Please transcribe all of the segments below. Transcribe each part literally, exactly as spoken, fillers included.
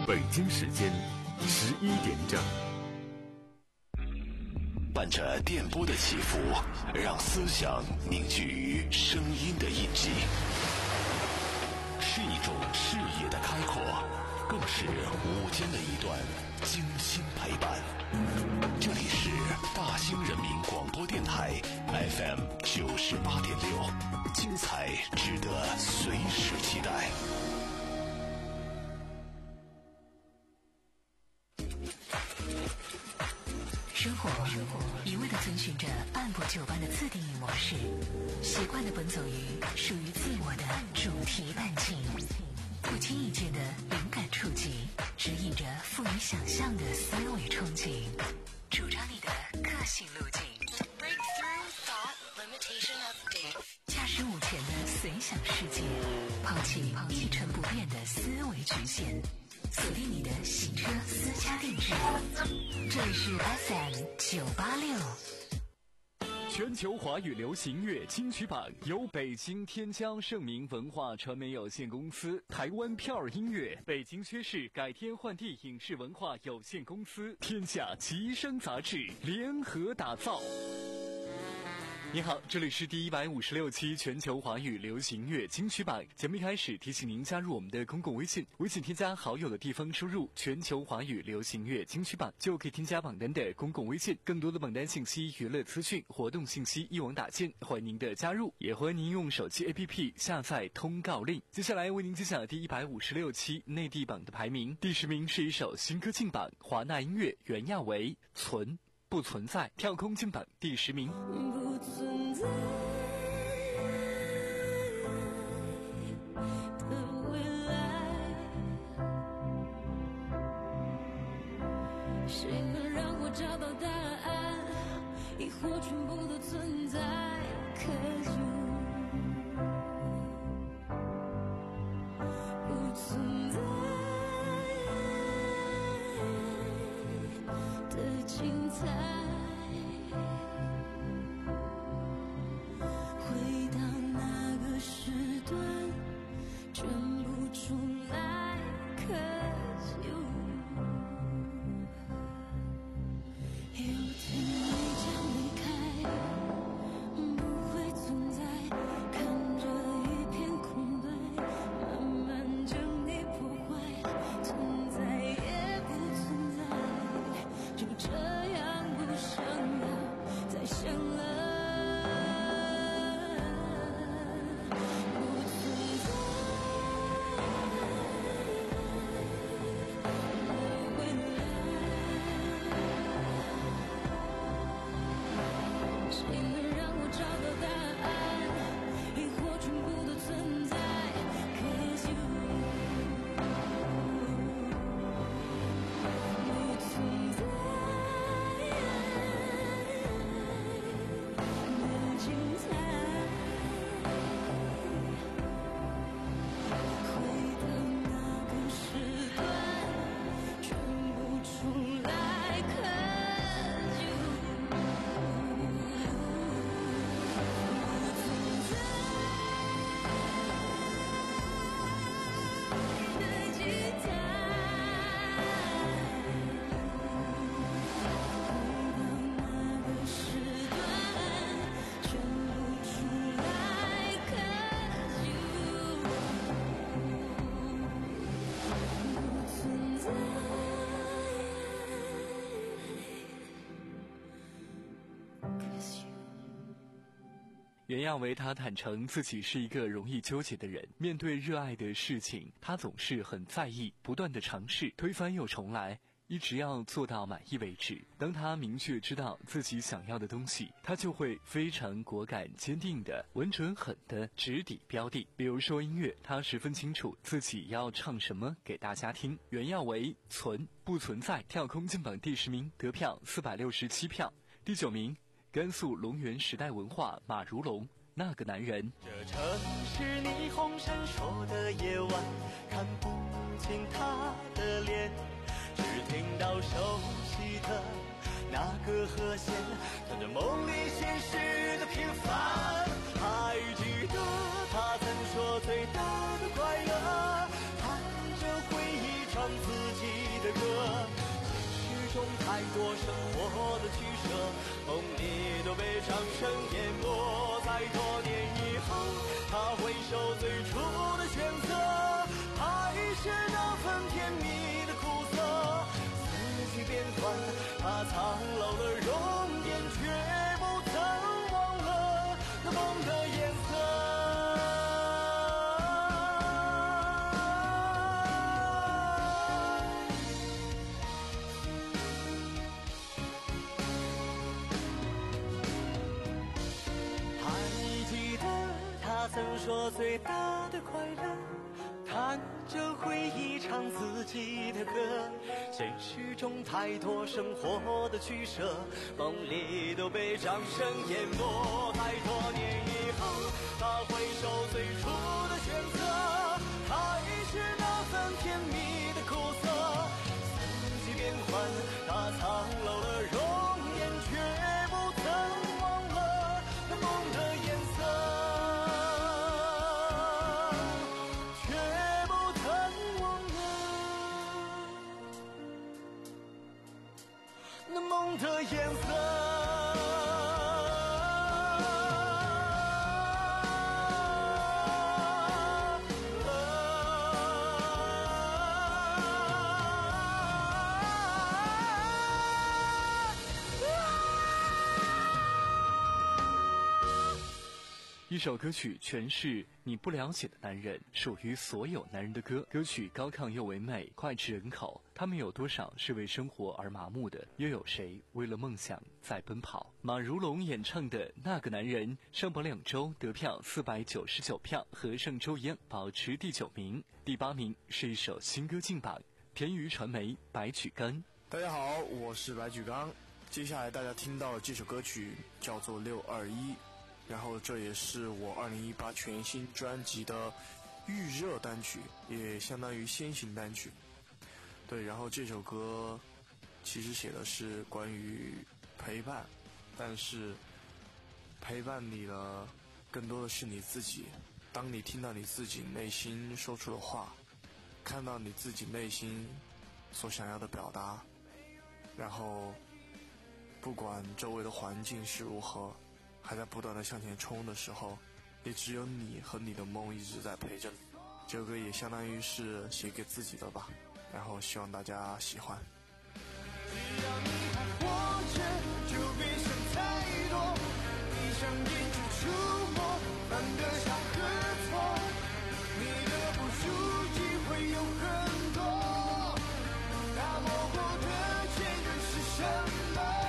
北京时间十一点整。 伴着电波的起伏，让思想凝聚于声音的印记，是一种视野的开阔，更是午间的一段精心陪伴。这里是大兴人民广播电台 F M 九十八点六，精彩值得随时期待。 生活一味地遵循着按部就班的自定义模式，习惯地奔走于属于自我的主题伴境，不经意间的灵感触及，指引着富于想象的思维憧憬，主张你的个性路径。驾驶午前的随想世界，抛弃一成不变的思维局限，锁定你的行车私家定制。这里是 F M 九八六。 全球华语流行乐金曲榜由北京天江盛明文化传媒有限公司、台湾票儿音乐、北京薛氏改天换地影视文化有限公司、天下吉声杂志联合打造。你好，这里是第一百五十六期全球华语流行乐金曲榜。节目一开始提醒您加入我们的公共微信，微信添加好友的地方输入全球华语流行乐金曲榜，就可以添加榜单的公共微信。更多的榜单信息、娱乐资讯、活动信息一网打尽，欢迎您的加入，也欢迎您用手机 A P P 下载通告令。接下来为您揭晓第一百五十六期内地榜的排名。第十名是一首新歌进榜，华纳音乐袁娅维存不存在，跳空进榜第十名。 不存在的未来，谁能让我找到答案？疑惑全部都存在 Cause you 不存在的精彩， 袁娅维她坦诚自己是一个容易纠结的人，面对热爱的事情，她总是很在意，不断的尝试，推翻又重来，一直要做到满意为止。当她明确知道自己想要的东西，她就会非常果敢坚定的、稳准狠的直抵标的。比如说音乐，她十分清楚自己要唱什么给大家听。袁娅维存不存在跳空进榜第十名，得票四百六十七票。第九名甘肃龙源时代文化马如龙那个男人。 这城市霓虹闪烁的夜晚，看不清他的脸，只听到熟悉的那个和弦，唱着梦里现实的平凡。还记得他曾说最大的快乐，弹着回忆唱自己的歌。现实中太多生活的取舍，梦里都被掌声淹没。在多年以后，他回首最初的选择，还是那份甜蜜的苦涩。四季变换，他苍老了容颜，却不曾忘了那梦的颜色。曾说最大的快乐，弹着回忆唱自己的歌。现实中太多生活的取舍，梦里都被掌声淹没。太多年以后，他回首最初的选择，还是那份甜蜜的苦涩。四季变换，他苍老了容颜，却不曾忘了那梦的颜色。梦的颜色。 一首歌曲诠释你不了解的男人，属于所有男人的歌。歌曲高亢又唯美，脍炙人口。他们有多少是为生活而麻木的，又有谁为了梦想在奔跑？马如龙演唱的《那个男人》上榜两周，得票四百九十九票，和上周一样保持第九名。第八名是一首新歌进榜，田鱼传媒白举纲。 大家好，我是白举纲。接下来大家听到的这首歌曲叫做六二一，然后这也是我二零一八全新专辑的预热单曲，也相当于先行单曲。对，然后这首歌其实写的是关于陪伴，但是陪伴你的更多的是你自己。当你听到你自己内心说出的话，看到你自己内心所想要的表达，然后不管周围的环境是如何，还在不断的向前冲的时候，也只有你和你的梦一直在陪着你。这首歌也相当于是写给自己的吧，然后希望大家喜欢。 只要你还活着，就别想太多，闭上眼就触摸，犯得下和错，你的不输机会有很多，那模糊的前任是什么？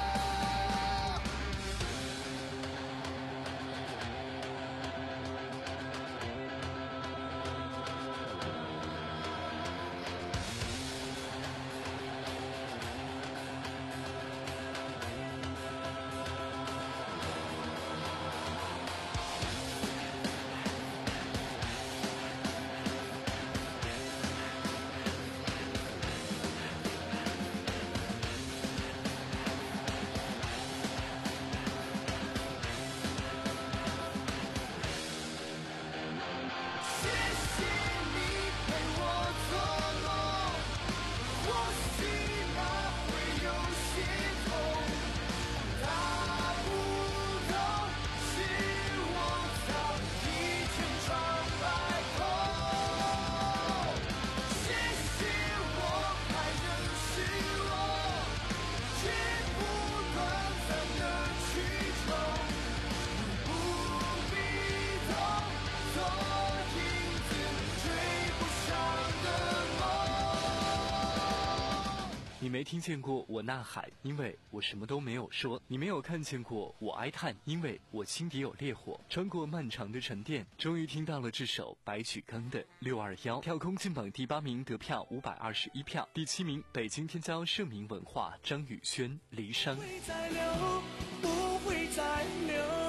你没听见过我呐喊，因为我什么都没有说；你没有看见过我哀叹，因为我心底有烈火。穿过漫长的沉淀，终于听到了这首白举纲的六二一，跳空进榜第八名，得票五百二十一票。第七名，北京天骄盛名文化张宇轩离殇。 不会再流，不会再流。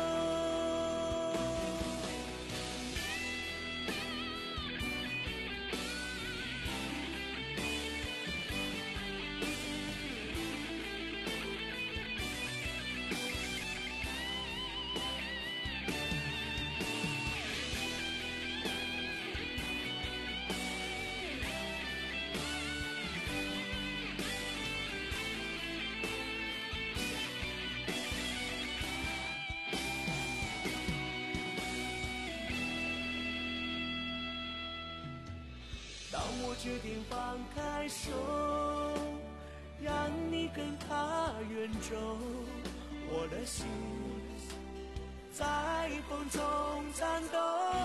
决定放开手，让你跟他远走，我的心在风中颤抖。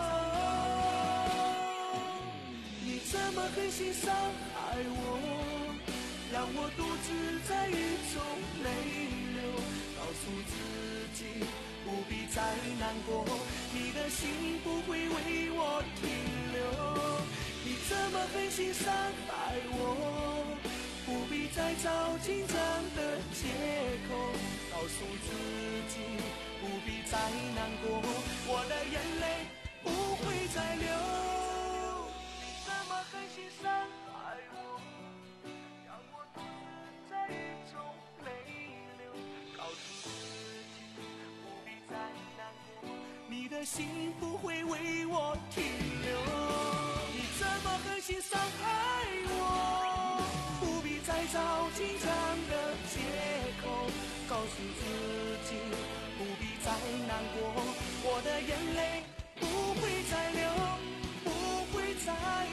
你怎么狠心伤害我，让我独自在雨中泪流，告诉自己不必再难过，你的心不会为我停留。你怎么狠心伤害我，不必再找紧张的借口，告诉自己不必再难过，我的眼泪不会再流。你怎么狠心伤害我，让我独自在雨中泪流，告诉自己不必再难过，你的心不会为我停留。你怎么狠心伤害我，不必再找紧张的借口，告诉自己不必再难过，我的眼泪不会再流，不会再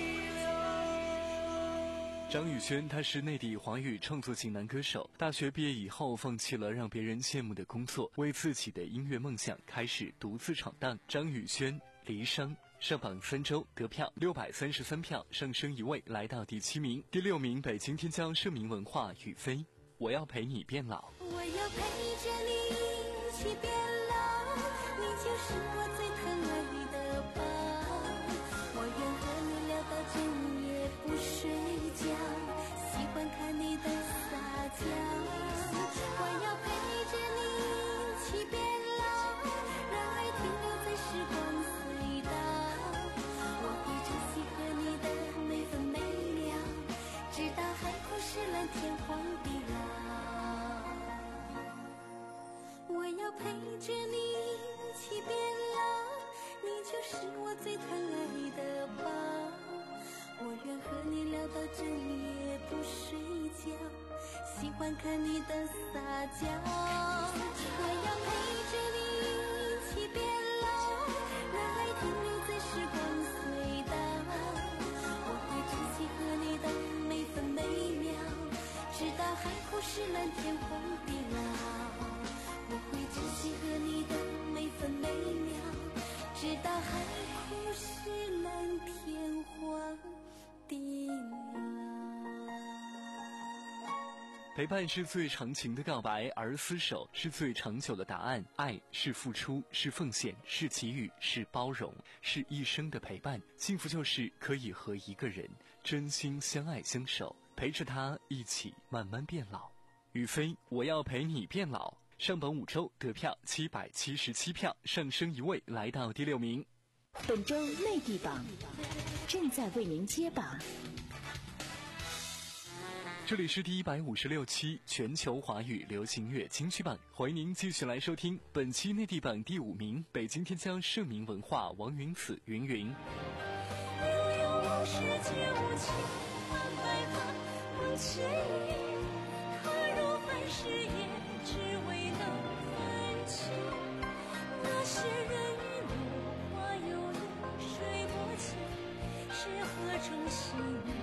流。 张宇轩，他是内地华语创作型男歌手。大学毕业以后，放弃了让别人羡慕的工作，为自己的音乐梦想开始独自闯荡。张宇轩，离殇。上榜三周，得票六百三十三票，上升一位，来到第七名。第六名，北京天骄盛名文化雨飞，我要陪你变老。 我要陪着你一起变老，你就是我最疼爱的宝。我愿和你聊到整夜不睡觉，喜欢看你的撒娇。我要陪着你一起变老，让爱停留在时光隧道。我会珍惜和你的每分每秒，直到海枯石烂天荒地老。我要陪着你一起变老，你就是我最疼爱的宝。我愿和你聊到整夜不睡觉，喜欢看你的撒娇。我要陪着你一起变老，让爱停留在时光隧道。我会珍惜和你的每分每秒，直到海枯石烂天荒地老。我会珍惜和你的每分每秒，直到海枯石烂天荒地老。 陪伴是最长情的告白，而厮守是最长久的答案。爱是付出，是奉献，是给予，是包容，是一生的陪伴。幸福就是可以和一个人真心相爱相守，陪着他一起慢慢变老。雨飞，我要陪你变老。上榜五周，得票七百七十七票，上升一位，来到第六名。 本周内地榜正在为您揭榜。 这里是第一百五十六期全球华语流行乐金曲榜，欢迎您继续来收听本期内地榜第五名，北京天骄盛名文化王云子云云。 悠悠往事旧情，换白发梦起，可如凡事也只为能分清。那些人语落花有意，水波清，是何种心态？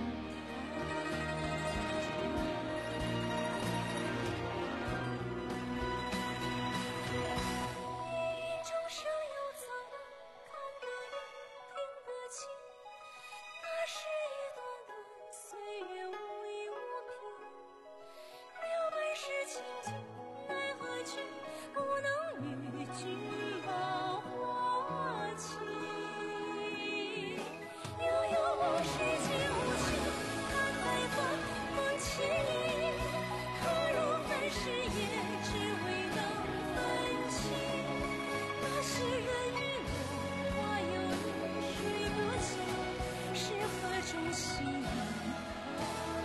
一众生有曾看得远，听得清，那是一段段岁月无依无凭。了百世情景，奈何却不能与君报花期。悠悠往事旧情，看白发梦起，可如凡事也只为能分清。那些人语落花有意，水波清，是何种心态？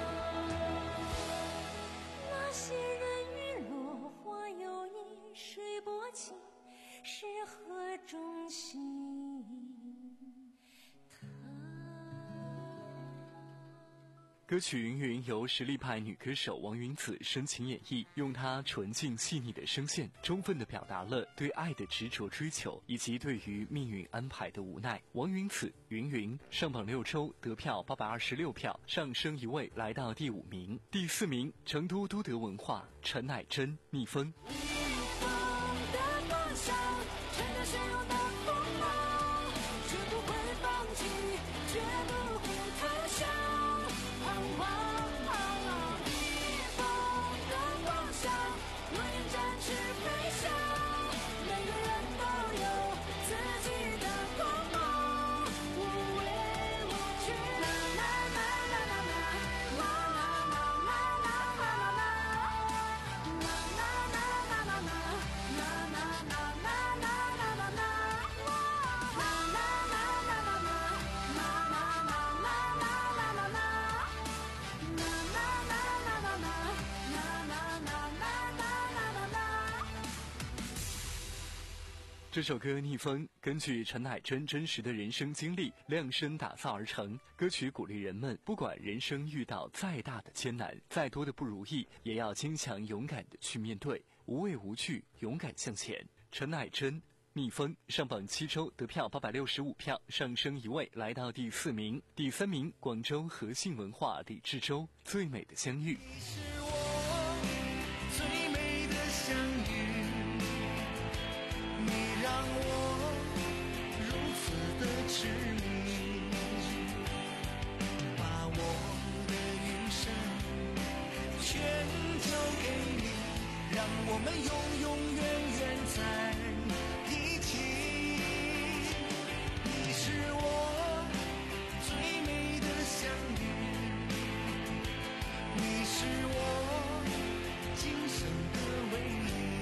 那些人语落花有意，水波清，是何种心态？ 歌曲《云云》由实力派女歌手王云子深情演绎，用她纯净细腻的声线，充分地表达了对爱的执着追求，以及对于命运安排的无奈。王云子《云云》上榜六周，得票八百二十六票，上升一位来到第五名。第四名，成都都德文化陈乃真《蜜蜂》。这首歌《逆风》根据陈乃真真实的人生经历量身打造而成，歌曲鼓励人们，不管人生遇到再大的艰难，再多的不如意，也要坚强勇敢地去面对，无畏无惧，勇敢向前。陈乃真《逆风》上榜七周，得票八百六十五票，上升一位来到第四名。第三名，广州和信文化李志洲《最美的相遇》。 是我最美的相遇，你让我如此的痴迷，把我的余生全交给你，让我们永永远远在一起。你是我最美的相遇，你是我今生的唯一。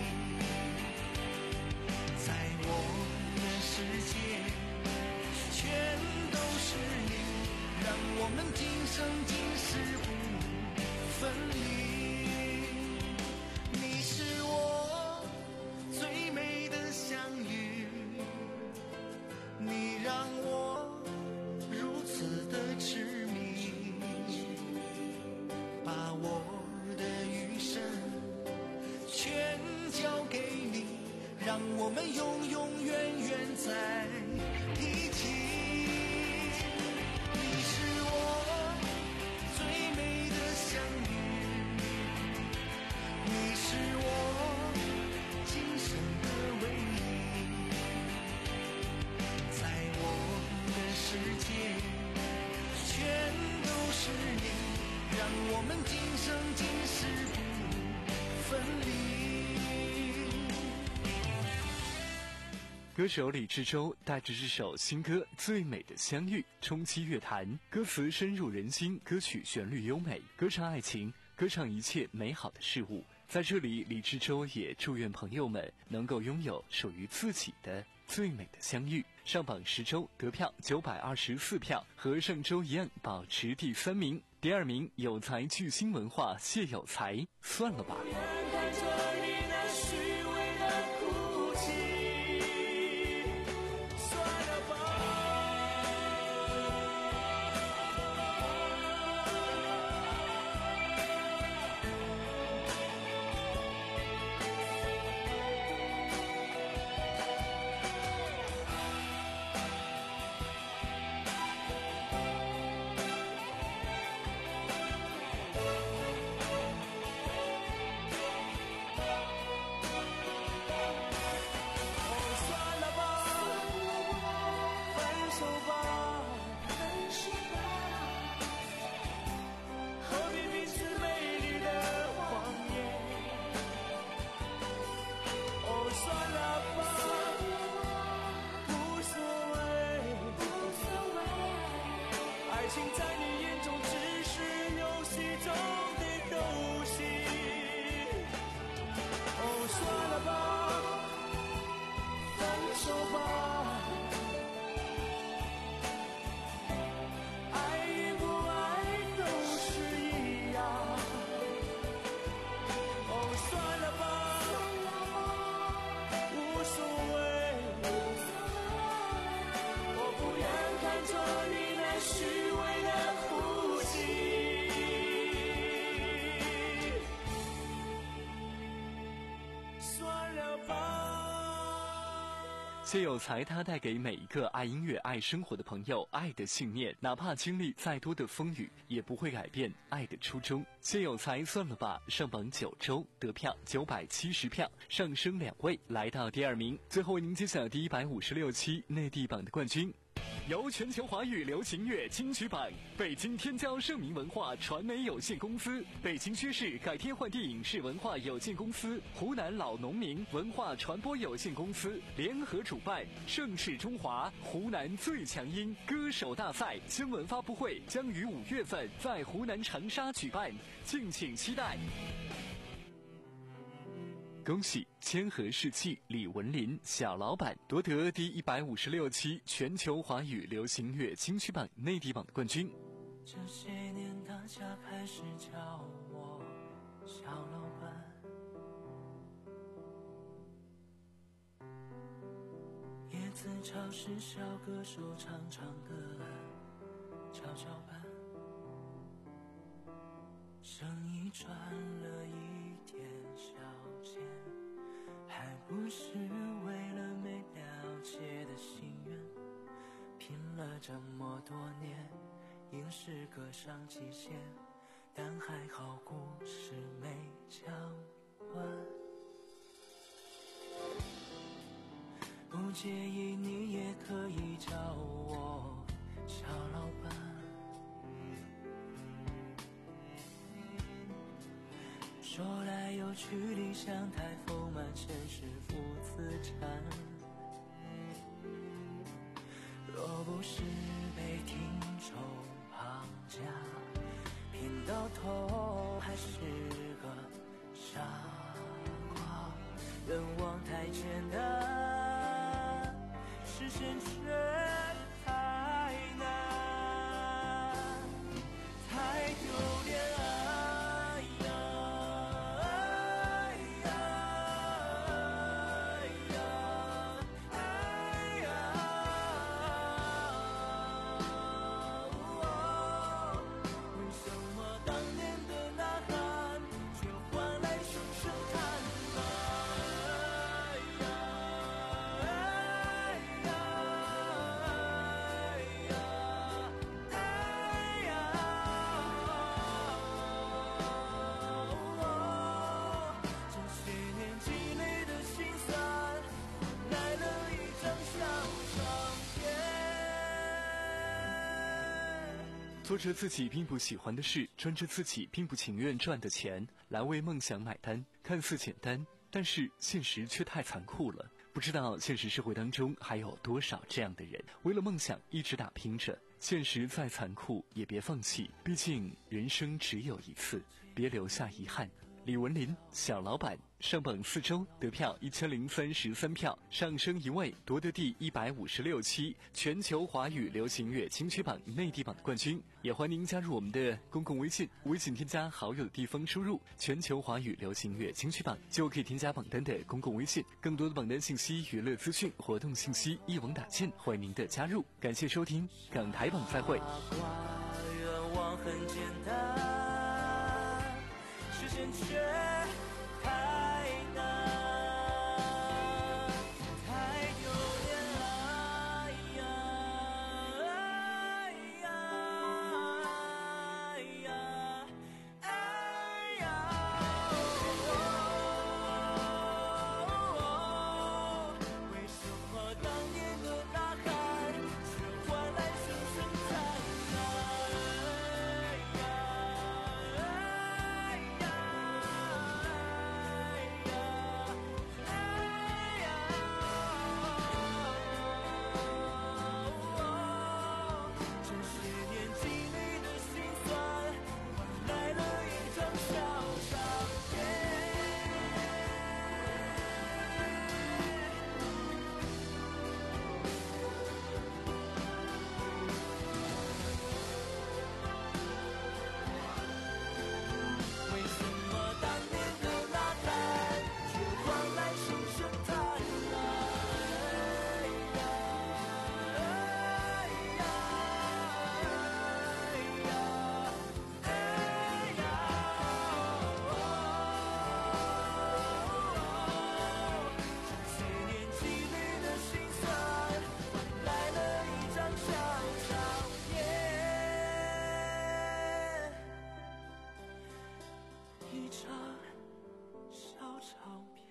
在我的世界全都是你，让我们今生今世不分离。你是我最美的相遇，你让我如此的痴迷，把我的余生全交给你，让我们永永远远在一起。你是我最美的相遇，你是我今生的唯一。在我的世界全都是你，让我们今生今世不分离。 歌手李志洲带着这首新歌《最美的相遇》冲击乐坛，歌词深入人心，歌曲旋律优美，歌唱爱情，歌唱一切美好的事物。在这里，李志洲也祝愿朋友们能够拥有属于自己的最美的相遇。上榜十周，得票九百二十四票，和上周一样保持第三名。第二名，有才巨星文化谢有才，算了吧。 谢有才他带给每一个爱音乐爱生活的朋友爱的信念，哪怕经历再多的风雨也不会改变爱的初衷。谢有才算了吧上榜九周，得票九百七十票，上升两位来到第二名。最后为您揭晓第一百五十六期内地榜的冠军，由全球华语流行乐金曲榜、北京天骄盛名文化传媒有限公司、北京薛氏改天换地影视文化有限公司、湖南老农民文化传播有限公司联合主办，盛世中华湖南最强音歌手大赛新闻发布会将于五月份在湖南长沙举办，敬请期待。恭喜千和世纪李文林小老板夺得第一百五十六期全球华语流行乐金曲榜内地榜的冠军。 这些年大家开始叫我小老板，叶子潮是小歌手唱唱歌跷跷板，生意赚了一点小钱，还不是为了没了解的心愿，拼了这么多年，硬是搁上极限，但还好故事没讲完。不介意你也可以叫我小老板，说来有去理想太丰满，现实负资产，若不是被听众绑架，拼到头还是个傻瓜。愿望太简单，实现却太难，太丢脸啊呀呀呀哎呀，为什么当年的呐喊却换来声声叹呐？哎呀哎呀哎呀这些年积累的辛酸，换来了一张小唱片。 做着自己并不喜欢的事，赚着自己并不情愿赚的钱，来为梦想买单，看似简单，但是现实却太残酷了。不知道现实社会当中还有多少这样的人，为了梦想一直打拼着，现实再残酷也别放弃，毕竟人生只有一次，别留下遗憾。李文林小老板上榜四周，得票一千零三十三票，上升一位，夺得第一百五十六期全球华语流行乐金曲榜内地榜的冠军。也欢迎您加入我们的公共微信，微信添加好友的地方输入全球华语流行乐金曲榜，就可以添加榜单的公共微信。更多的榜单信息、娱乐资讯、活动信息一网打尽，欢迎您的加入。感谢收听港台榜，再会。 愿望很简单，实现却太难，太丢脸啊呀哎呀哎呀哎呀，为什么当年的呐喊却换来声声叹呐？哎呀哎呀张小照片。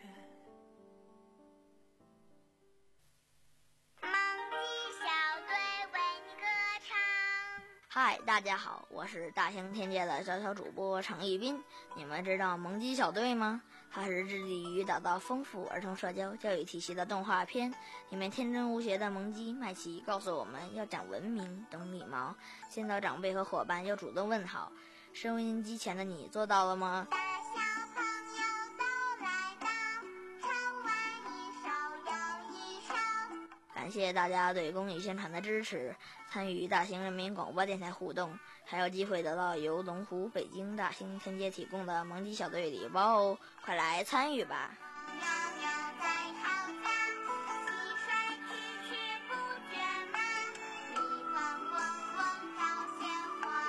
萌鸡小队为你歌唱。 嗨，大家好，我是大兴天界的小小主播程一斌。你们知道萌鸡小队吗？它是致力于打造丰富儿童社交教育体系的动画片。里面天真无邪的萌鸡麦琪告诉我们要讲文明、懂礼貌，见到长辈和伙伴要主动问好。收音机前的你做到了吗？ 大小朋友都来到，唱完一首又一首。 感谢大家对公益宣传的支持，参与大兴人民广播电台互动，还有机会得到由龙湖北京大兴天街提供的萌鸡小队礼包哦！快来参与吧！ 喵喵在操场，溪水曲曲不绝吗？蜜蜂嗡嗡跳鲜花。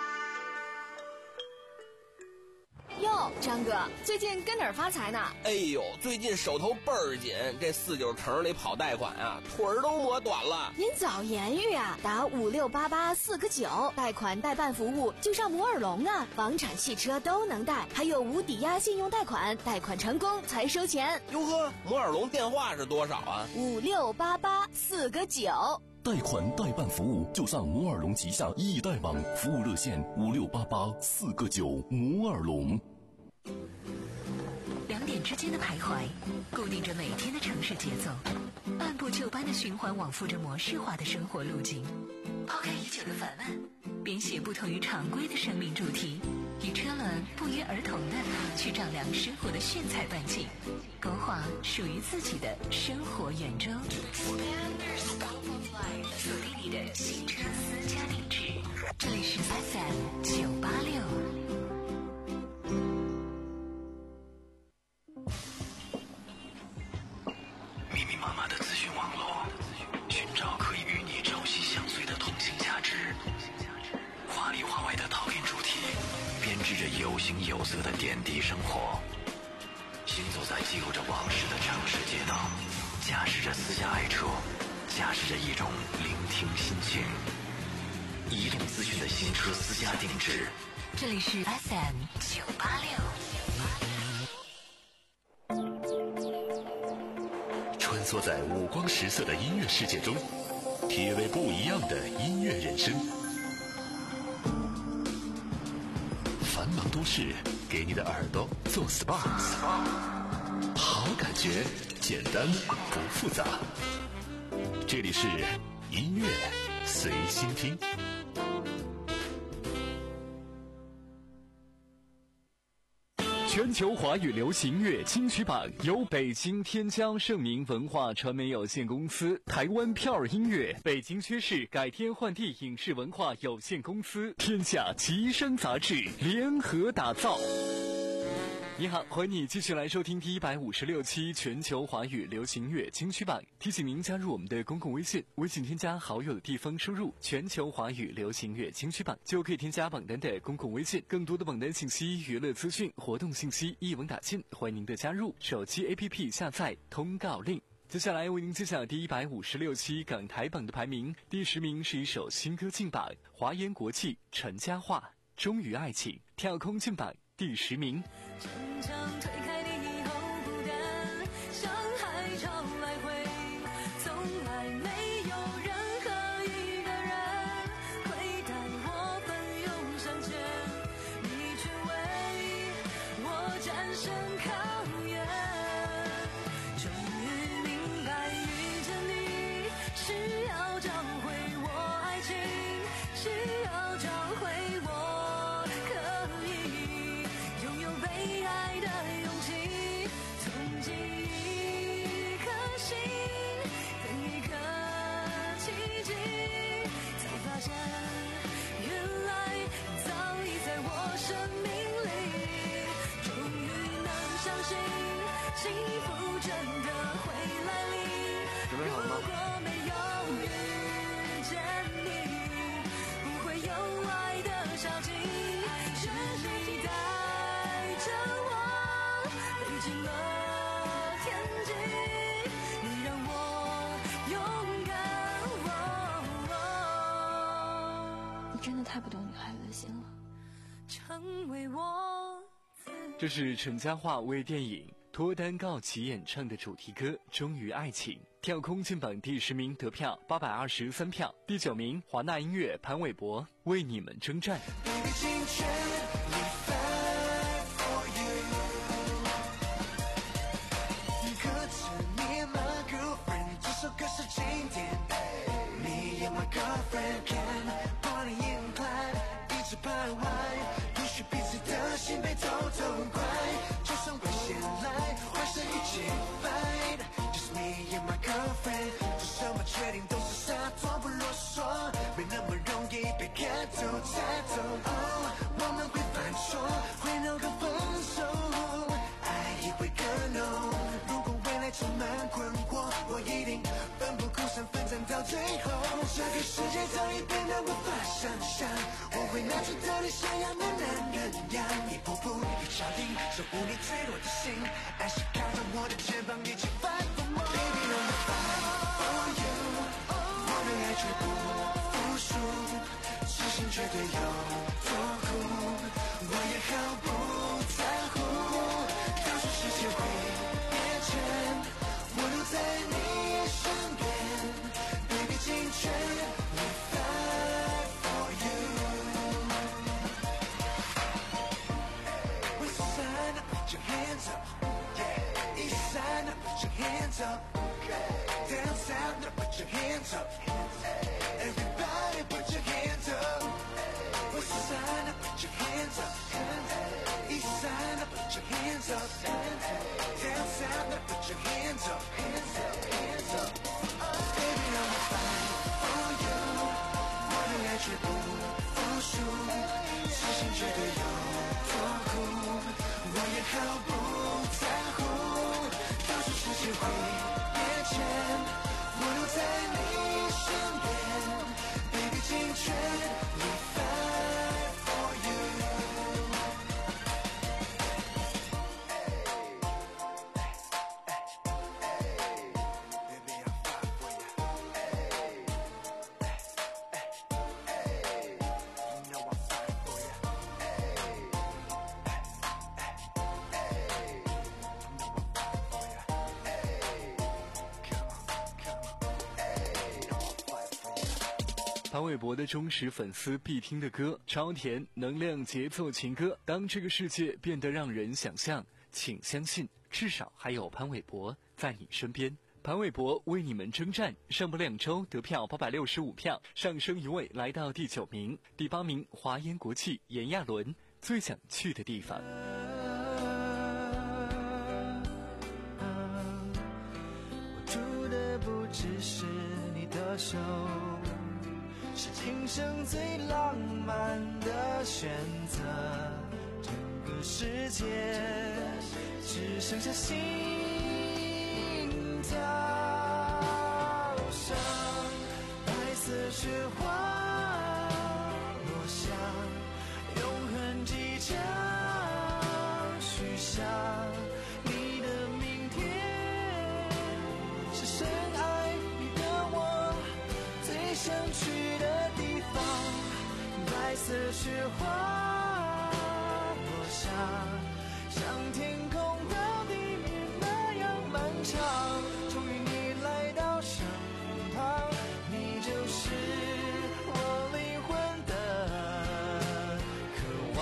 哟，张哥，最近跟哪儿发财呢？ 哎呦，最近手头倍儿紧，这四九城里跑贷款啊，腿儿都磨短了。 您早言语啊，打五六八八四个九，贷款代办服务就上摩尔龙啊，房产、汽车都能贷，还有无抵押信用贷款，贷款成功才收钱。 哟呵，摩尔龙电话是多少啊？ 五六八八四个九。 贷款代办服务就上摩尔龙旗下易贷网，服务热线五六八八四个九。摩尔龙。 两点之间的徘徊，固定着每天的城市节奏，按部就班的循环往复着模式化的生活路径。抛开已久的烦闷，编写不同于常规的生命主题，与车轮不约而同的去丈量生活的炫彩半径，勾画属于自己的生活圆周。锁定你的新车私家定制，这里是 F M 九八六。 密密麻麻的资讯网络，寻找可以与你朝夕相随的通信价值。华里华外的讨厌主题，编织着有形有色的点滴生活。行走在记录着往事的城市街道，驾驶着私家爱车，驾驶着一种聆听心情。移动资讯的新车私家定制， 这里是 F M 九八六。 穿梭在五光十色的音乐世界中，体味不一样的音乐人生。繁忙都市给你的耳朵做 S P A， 好感觉，简单不复杂。这里是音乐随心听。 全球华语流行乐金曲榜由北京天江盛明文化传媒有限公司、台湾票儿音乐、北京薛氏改天换地影视文化有限公司、天下吉声杂志联合打造。你好，欢迎你继续来收听第一百五十六期全球华语流行乐金曲榜。提醒您加入我们的公共微信，微信添加好友的地方输入全球华语流行乐金曲榜，就可以添加榜单的公共微信。更多的榜单信息、娱乐资讯、活动信息一网打尽，欢迎您的加入。手机 A P P 下载通告令。接下来为您揭晓第一百五十六期港台榜的排名。第十名是一首新歌进榜，华研国际陈嘉桦《忠于爱情》跳空进榜第十名。 常常推开你以后不敢像海潮来回，从来没有任何一个人会带我奋勇向前，你却为我战胜考验。终于明白遇见你是要找回我爱情，是要找回我可以拥有被爱的勇气，从记忆一颗心等一颗奇迹，才发现原来早已在我生命里。终于能相信幸福真的会来临，如果没有遇见你，不会有爱的消息，是你带着我历经了天际，你让我勇敢。 你真的太不懂女孩子的心了。 成为我自己。 这是陈嘉桦为电影《脱单告急》演唱的主题歌《终于爱情》，跳空进榜第十名，得票八百二十三票。第九名，华纳音乐潘玮柏《为你们征战》。 这首歌是经典 Me and my girlfriend can party incline 一直徘徊允许彼此的心被偷偷拐就算危险来坏事一起 fight Just me and my girlfriend 做什么决定都是洒脱不啰嗦没那么容易被看透猜透 Oh 我们会犯错会闹个分手爱也会更浓如果未来充满困惑我一定奋不顾身奋战到最后这个世界早已变得无法想象我会拿出特别想要的男人样一步步一脚印守护你坠落的心爱是靠着我的肩膀一起 fight for more Baby I'm gonna fight for you 我的爱绝不服输痴心绝对有多苦我也毫不在乎告诉世界会变迁我都在你身边 Baby 尽全力 fight for you West side put your hands up East side put your hands up Down south put your hands up Everybody put your hands up West side put your hands up East side put your hands up Down south put your hands up Hands up, hands up Baby I'm gonna fight for you 我的爱绝不服输痴心绝对有多苦我也毫不在乎告诉世界会变迁我都在你身边 Baby 尽全力 fight for you 潘玮柏的忠实粉丝必听的歌，超甜能量节奏情歌。当这个世界变得让人想象，请相信，至少还有潘玮柏在你身边。潘玮柏为你们征战，上播两周得票八百六十五票，上升一位来到第九名。第八名，华研国际炎亚纶最想去的地方。 我住的不只是你的手是今生最浪漫的选择整个世界只剩下心跳上白色雪花落下永恒即将许下你的明天是深爱你的我最想去的地方白色雪花落下像天空到地面那样漫长终于你来到身旁你就是我灵魂的渴望、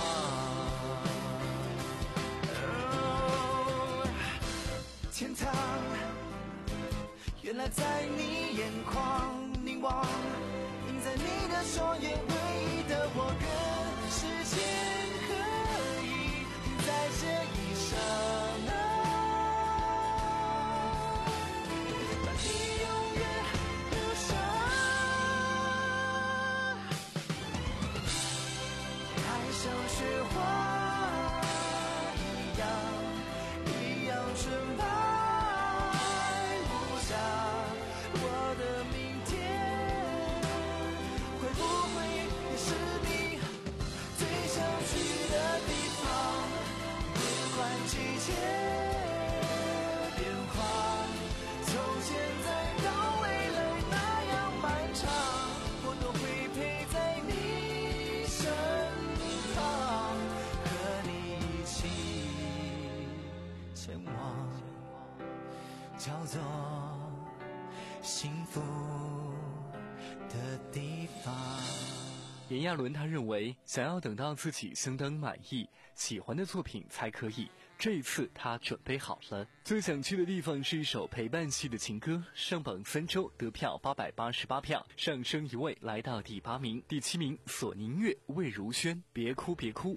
哦、天堂原来在你眼眶凝望映在你的双眼唯一的我跟时间可以停在这一刹那把你永远留下爱像雪花一样一样纯白无瑕我的明天会不会也是你最想去的地方不管季节变化从现在到未来那样漫长我都会陪在你身旁和你一起前往，叫做幸福的地方。 炎亚纶他认为，想要等到自己相当满意、喜欢的作品才可以。这一次他准备好了，最想去的地方是一首陪伴系的情歌，上榜三周得票八百八十八票，上升一位来到第八名。第七名索尼音乐魏如萱，别哭别哭。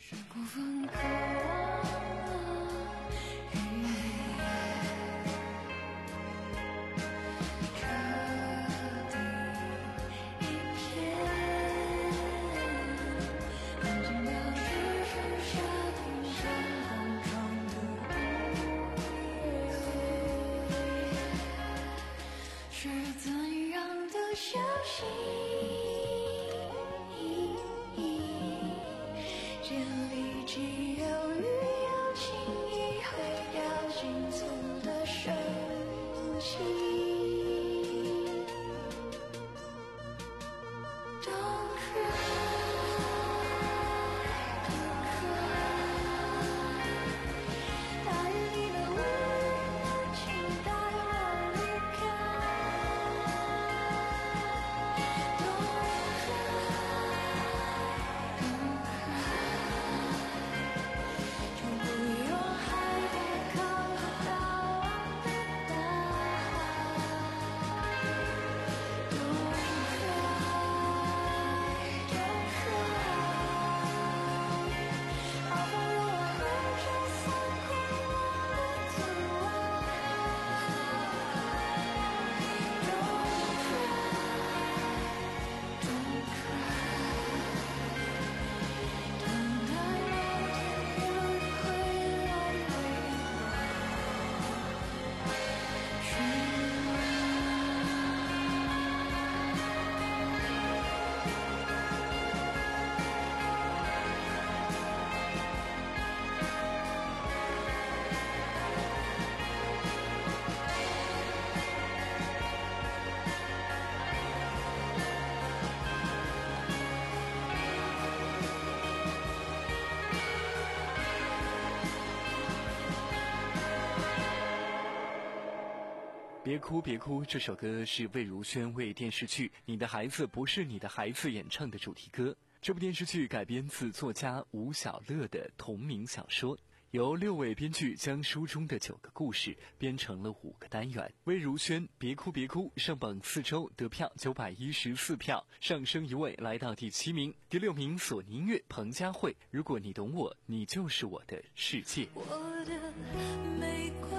别哭别哭这首歌是魏如萱为电视剧《你的孩子不是你的孩子》演唱的主题歌。这部电视剧改编自作家吴晓乐的同名小说，由六位编剧将书中的九个故事编成了五个单元。魏如萱《别哭别哭》上榜四周得票九百一十四票，上升一位来到第七名。第六名索尼音乐彭佳慧《如果你懂我，你就是我的世界》。 我的玫瑰，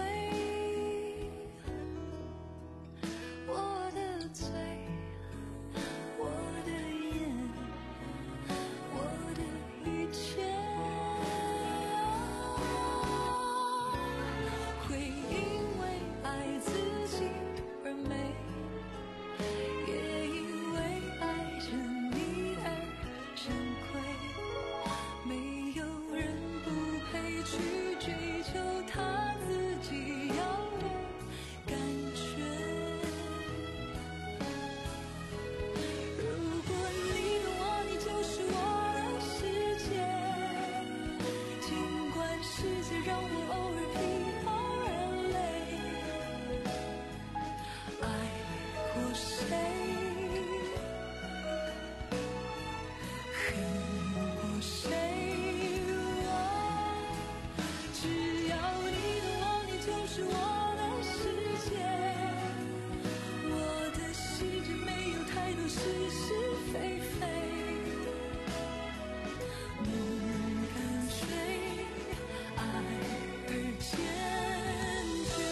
我的嘴，我的眼，我的一切，会因为爱自己而美，也因为爱着你而珍贵。没有人不配去追求他自己要的感觉。如果你懂我，你就是我的世界。尽管世界让我偶尔疲劳人累，爱过谁，恨过谁。只要你懂我，你就是我的世界。我的世界没有太多是是非非，梦跟随爱而坚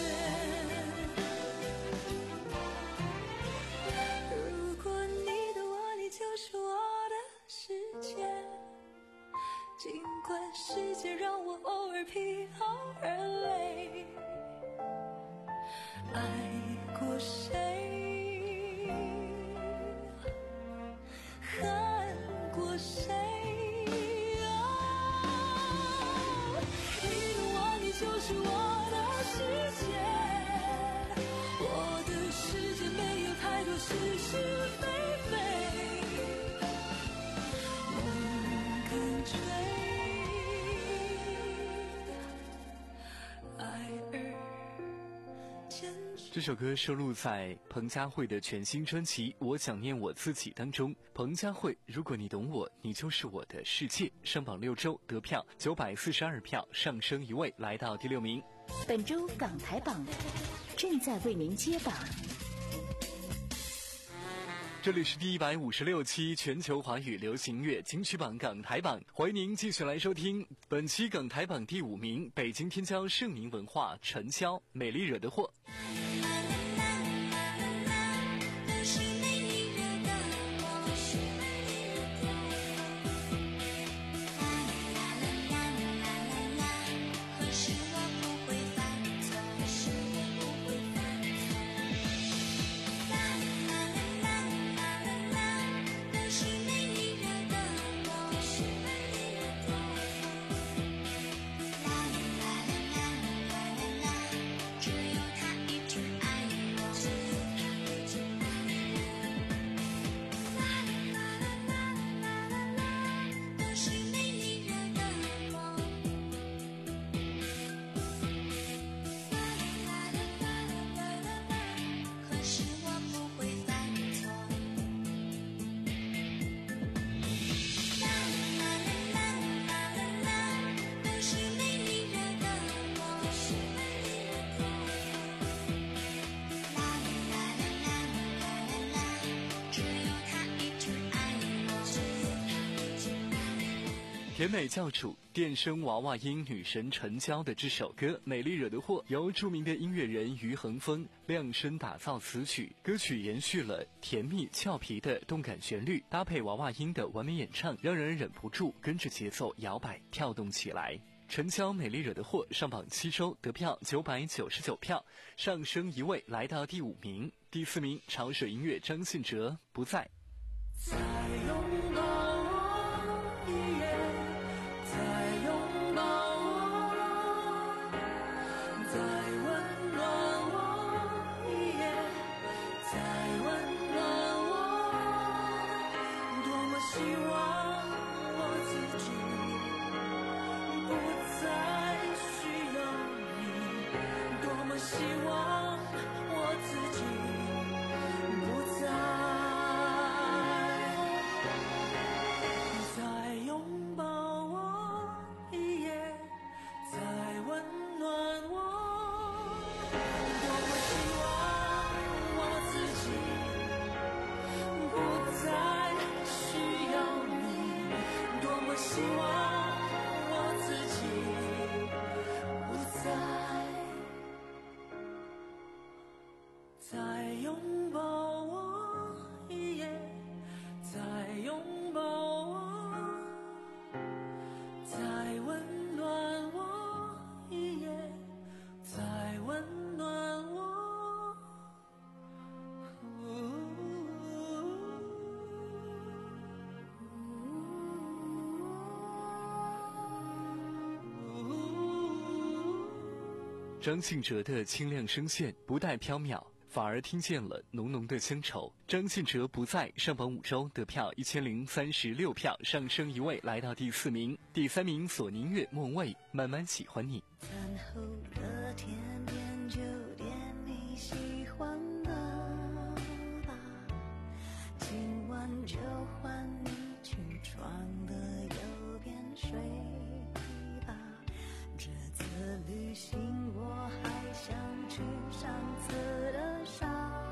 决。如果你懂我，你就是我的世界。尽管世界让我偶尔疲劳而累，爱过谁，恨过谁。哦，你懂我，你就是我的世界。我的世界没有太多是是非非，梦跟追爱而这首歌收录在彭佳慧的全新专辑《我想念我自己》当中。彭佳慧，如果你懂我，你就是我的世界，上榜六周得票九百四十二票，上升一位来到第六名。 本周港台榜正在为您揭榜。 这里是第一百五十六期全球华语流行乐金曲榜港台榜，欢迎您继续来收听本期港台榜第五名，北京天骄盛名文化陈潇《美丽惹的祸》。甜美教主电声娃娃音女神陈娇的这首歌《美丽惹的祸》，由著名的音乐人于恒峰量身打造词曲。歌曲延续了甜蜜俏皮的动感旋律，搭配娃娃音的完美演唱，让人忍不住跟着节奏摇摆跳动起来。陈娇《美丽惹的祸》上榜七周，得票九百九十九票，上升一位来到第五名。第四名，潮水音乐张信哲不在。 再拥抱我一夜，再拥抱我，再温暖我一夜，再温暖我。多么希望我自己不再需要你，多么希望我自己不再。希望我自己不再，再拥抱我一夜，再拥抱我，再温暖我一夜，再温暖我。 张信哲的清亮声线不带飘渺，反而听见了浓浓的乡愁。张信哲不在，上榜五周，得票一千零三十六票，上升一位来到第四名。第三名，索尼乐莫蔚慢慢喜欢你。 餐后的甜点就点你喜欢的吧，今晚就换你去床的右边睡吧。这次旅行我还想去上次的沙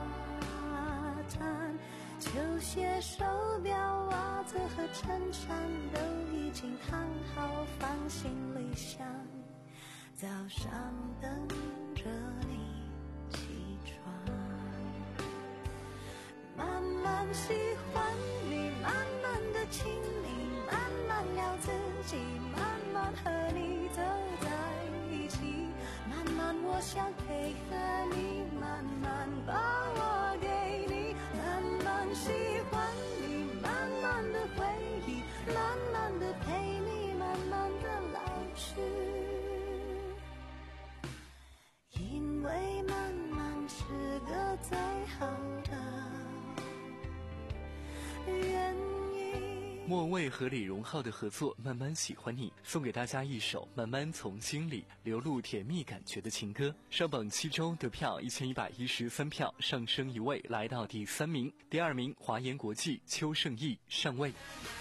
滩，球鞋、手表、袜子和衬衫都已经烫好放行李箱，早上等着你起床。慢慢喜欢你，慢慢的亲你，慢慢聊自己，慢慢和你走在一起，慢慢我想配合你，慢慢把我给你，慢慢喜欢你，慢慢的回忆，慢慢的陪你，慢慢的老去。因为慢慢是个最好的原因。 莫文蔚和李荣浩的合作《慢慢喜欢你》，送给大家一首慢慢从心里流露甜蜜感觉的情歌。上榜七周得票一千一百一十三票，上升一位来到第三名。第二名华研国际邱胜翊上位。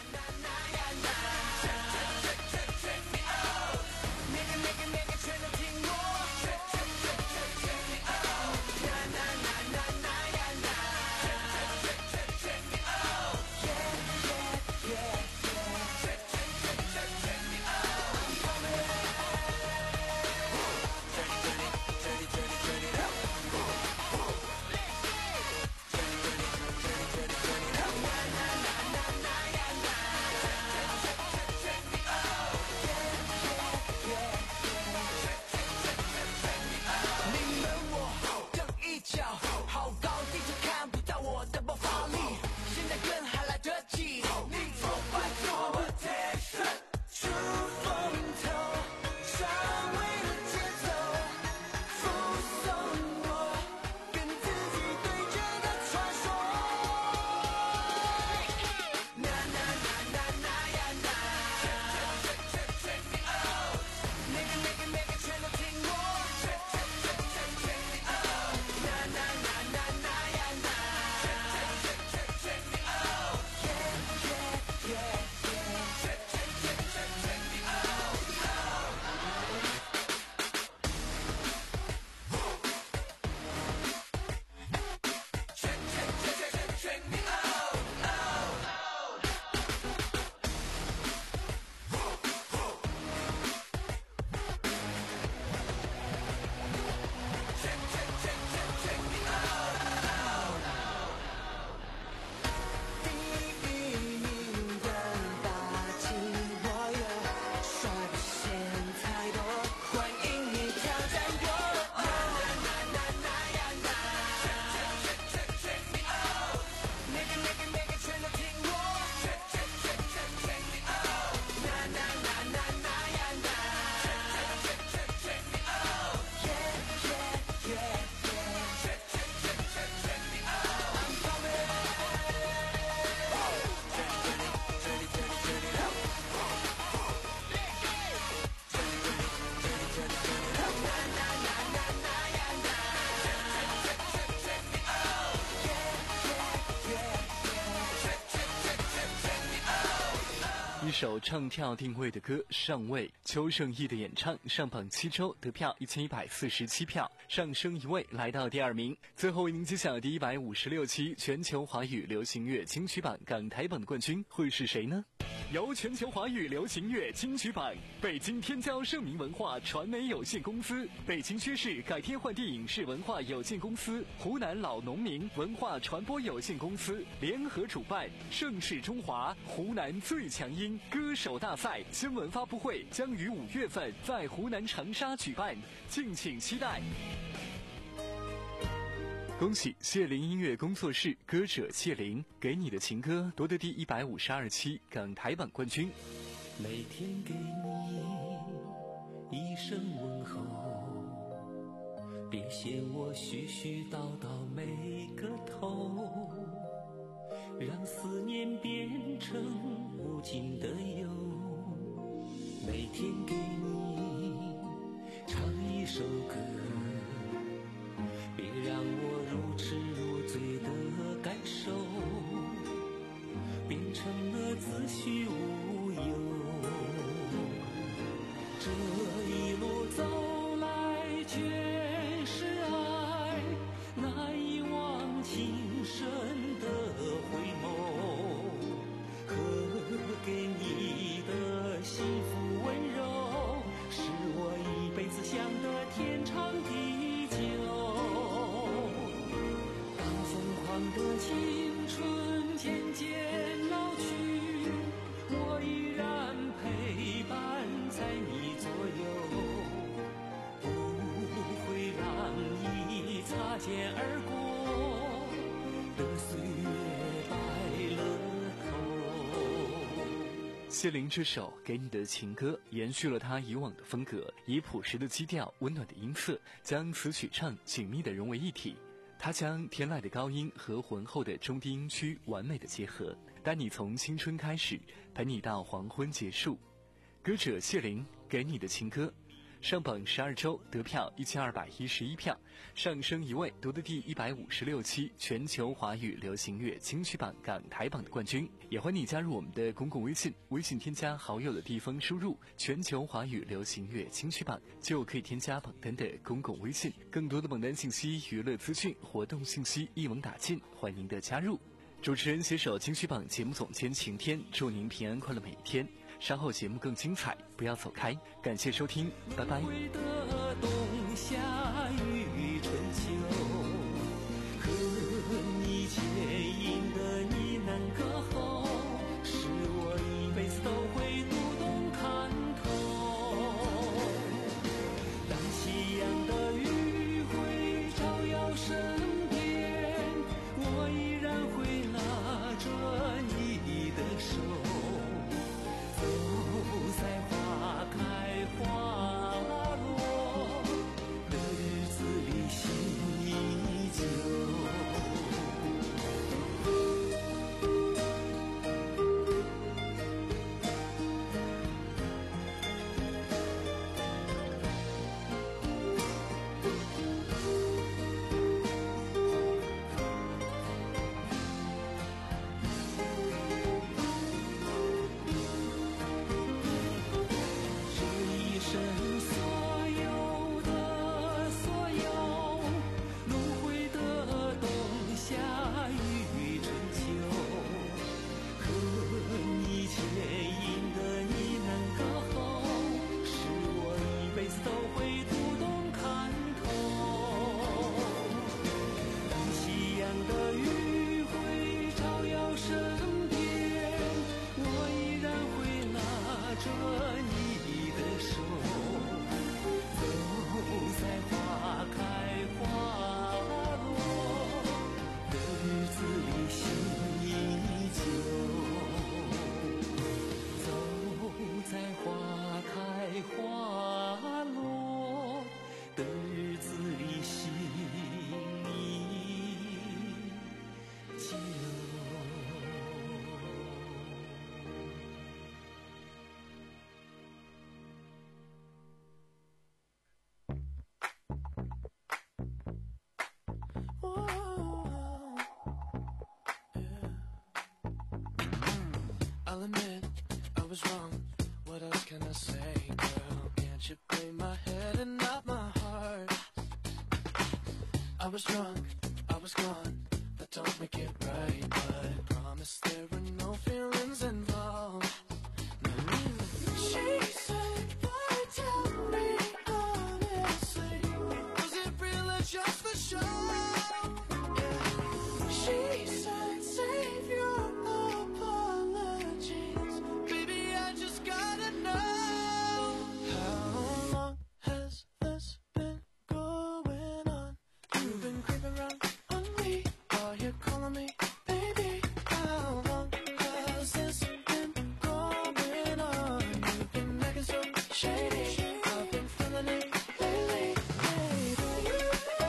一首唱跳定位的歌上位，邱胜翊的演唱上榜七周得票一千一百四十七票，上升一位来到第二名。最后为您揭晓第一百五十六期全球华语流行乐金曲榜港台榜的冠军会是谁呢？由全球华语流行乐金曲榜、北京天骄盛名文化传媒有限公司、北京薛氏改天换地影视文化有限公司、湖南老农民文化传播有限公司联合主办，盛世中华湖南最强音歌手大赛新闻发布会将于五月份在湖南长沙举办，敬请期待。恭喜谢林音乐工作室歌者谢林给你的情歌夺得第一百五十二期港台榜冠军。 每天给你一声问候，别嫌我絮絮叨叨没个头，让思念变成无尽的忧。每天给你唱一首歌，别让我如痴如醉的感受变成了子虚乌有。这一路走来全是爱，难以忘情深的回眸，可给你的幸福温柔是我一辈子想的天长地久。的青春渐渐老去，我依然陪伴在你左右，不会让你擦肩而过的岁月白了头。 谢林这首给你的情歌延续了他以往的风格，以朴实的基调、温暖的音色，将词曲唱紧密地融为一体。他将天籁的高音和浑厚的中低音区完美的结合， 带你从青春开始，陪你到黄昏结束。歌者谢玲给你的情歌，上榜十二周，得票一千二百一十一票，上升一位，夺得第一百五十六期全球华语流行乐金曲榜港台榜的冠军。也欢迎你加入我们的公共微信，微信添加好友的地方输入全球华语流行乐金曲榜，就可以添加榜单的公共微信。更多的榜单信息、娱乐资讯、活动信息一网打尽，欢迎您的加入。主持人携手金曲榜节目总监晴天，祝您平安快乐每一天。稍后节目更精彩，不要走开。感谢收听，拜拜。 冬夏与春秋，和你牵引的呢喃歌喉，是我一辈子都会读懂看透。当夕阳的余晖照耀身边，我依然会拉着你的手，走在花开花落的日子里，心依旧。 I'll admit I was wrong. What else can I say, girl? Can't you play my head and not my heart? I was drunk, I was gone. That don't make it right, but I promise there were no feelings involved. No. She said, "Why tell me honestly? Was it real or just for show?" Yeah. She said, "Save your apologies, baby. I just gotta know, how long has this been going on? You've been creeping around on me. Are you calling me, baby? How long has this been going on? You've been acting so shady. I've been feeling it lately, baby."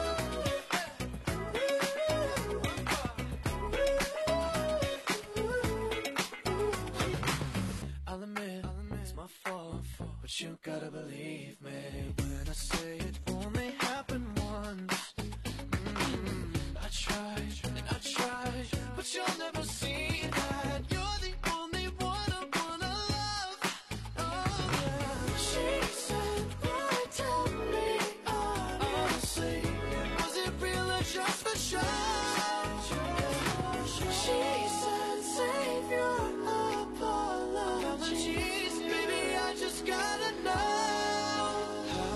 I'll admit, it's my fault, but you gotta believe me when I say it only happened once. Mm, I tried and I tried, but you'll never see that. You're the only one I wanna love. Oh yeah. She said, "Why tell me honestly? Was it real or just for show?" She said, "Save your apologies, baby. I just gotta know,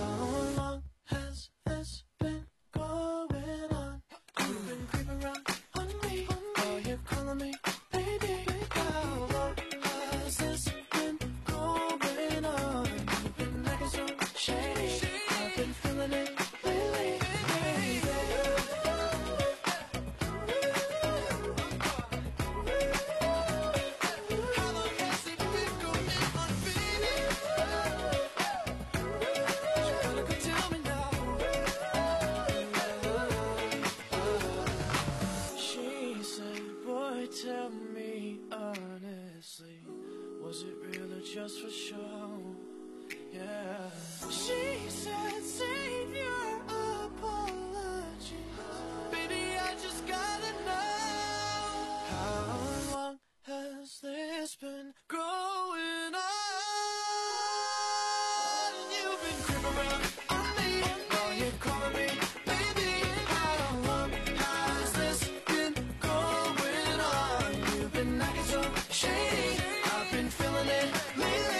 just for show. Yeah. She said, save your apology. Baby, I just gotta know, how long has this been going on? You've been creeping around on me, now you're calling me baby. How long has this been going on? You've been acting so shady, I've been feeling it lately.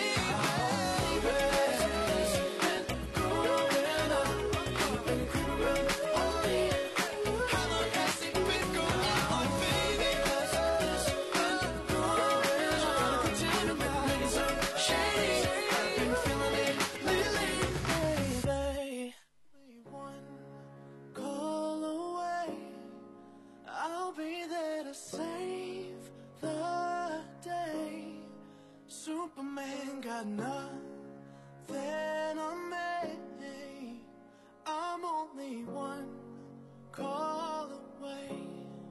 Superman got nothing on me. I'm only one call away.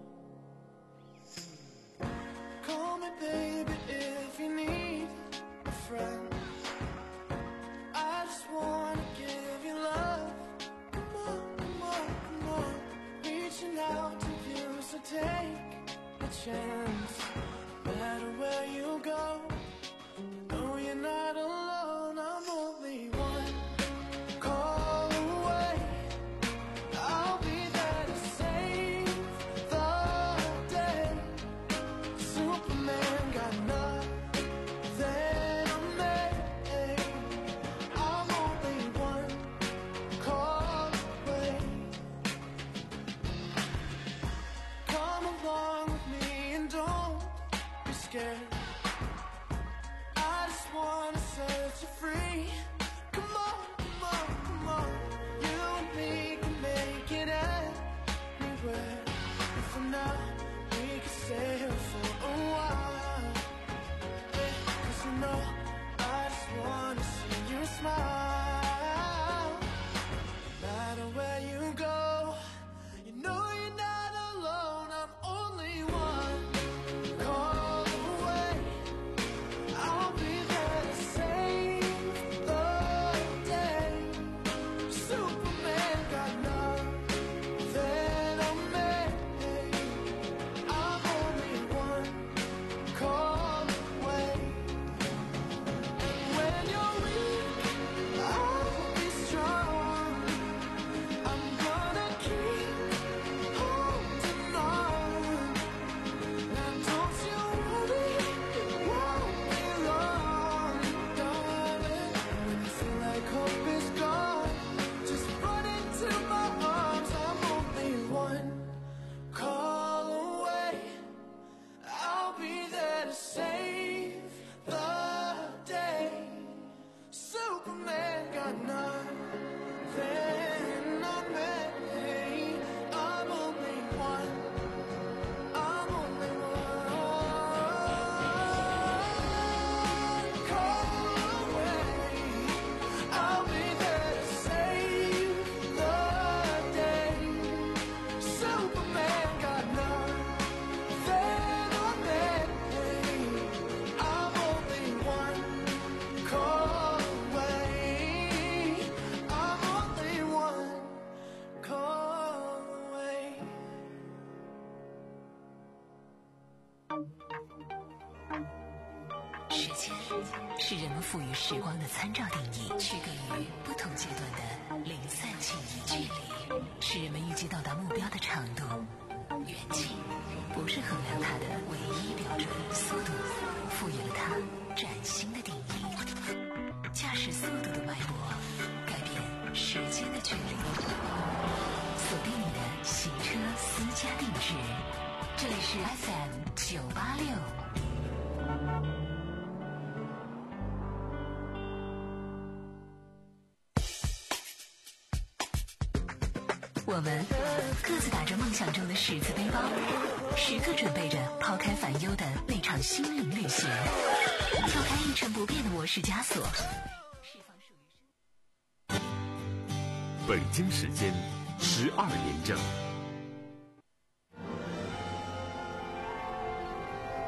Call me baby if you need a friend. I just wanna give you love. Come on, come on, come on. Reaching out to you, so take a chance. No matter where you go, no, you're not alone. I'm only one call away. I'll be there to save the day. Superman got nothing on me. I'm only one call away. Come along with me and don't be scared. Wanna set you free. Come on, come on, come on. You and me can make it anywhere. And for now, we can stay here for a while. Yeah, 'cause you know, I just wanna see you smile. No matter where you go, you know you're not alone. I'm only one call away. I'll be 时间是人们赋予时光的参照定义，区隔于不同阶段的零散情谊距离，是人们预计到达目标的长度。远近不是衡量它的唯一标准，速度赋予了它崭新的定义。驾驶速度的脉搏，改变时间的距离。锁定你的行车私家定制，这里是 F M 九八六。我们各自打着梦想中的十字背包，时刻准备着抛开烦忧的那场心灵旅行，跳开一成不变的模式枷锁。 北京时间十二点整。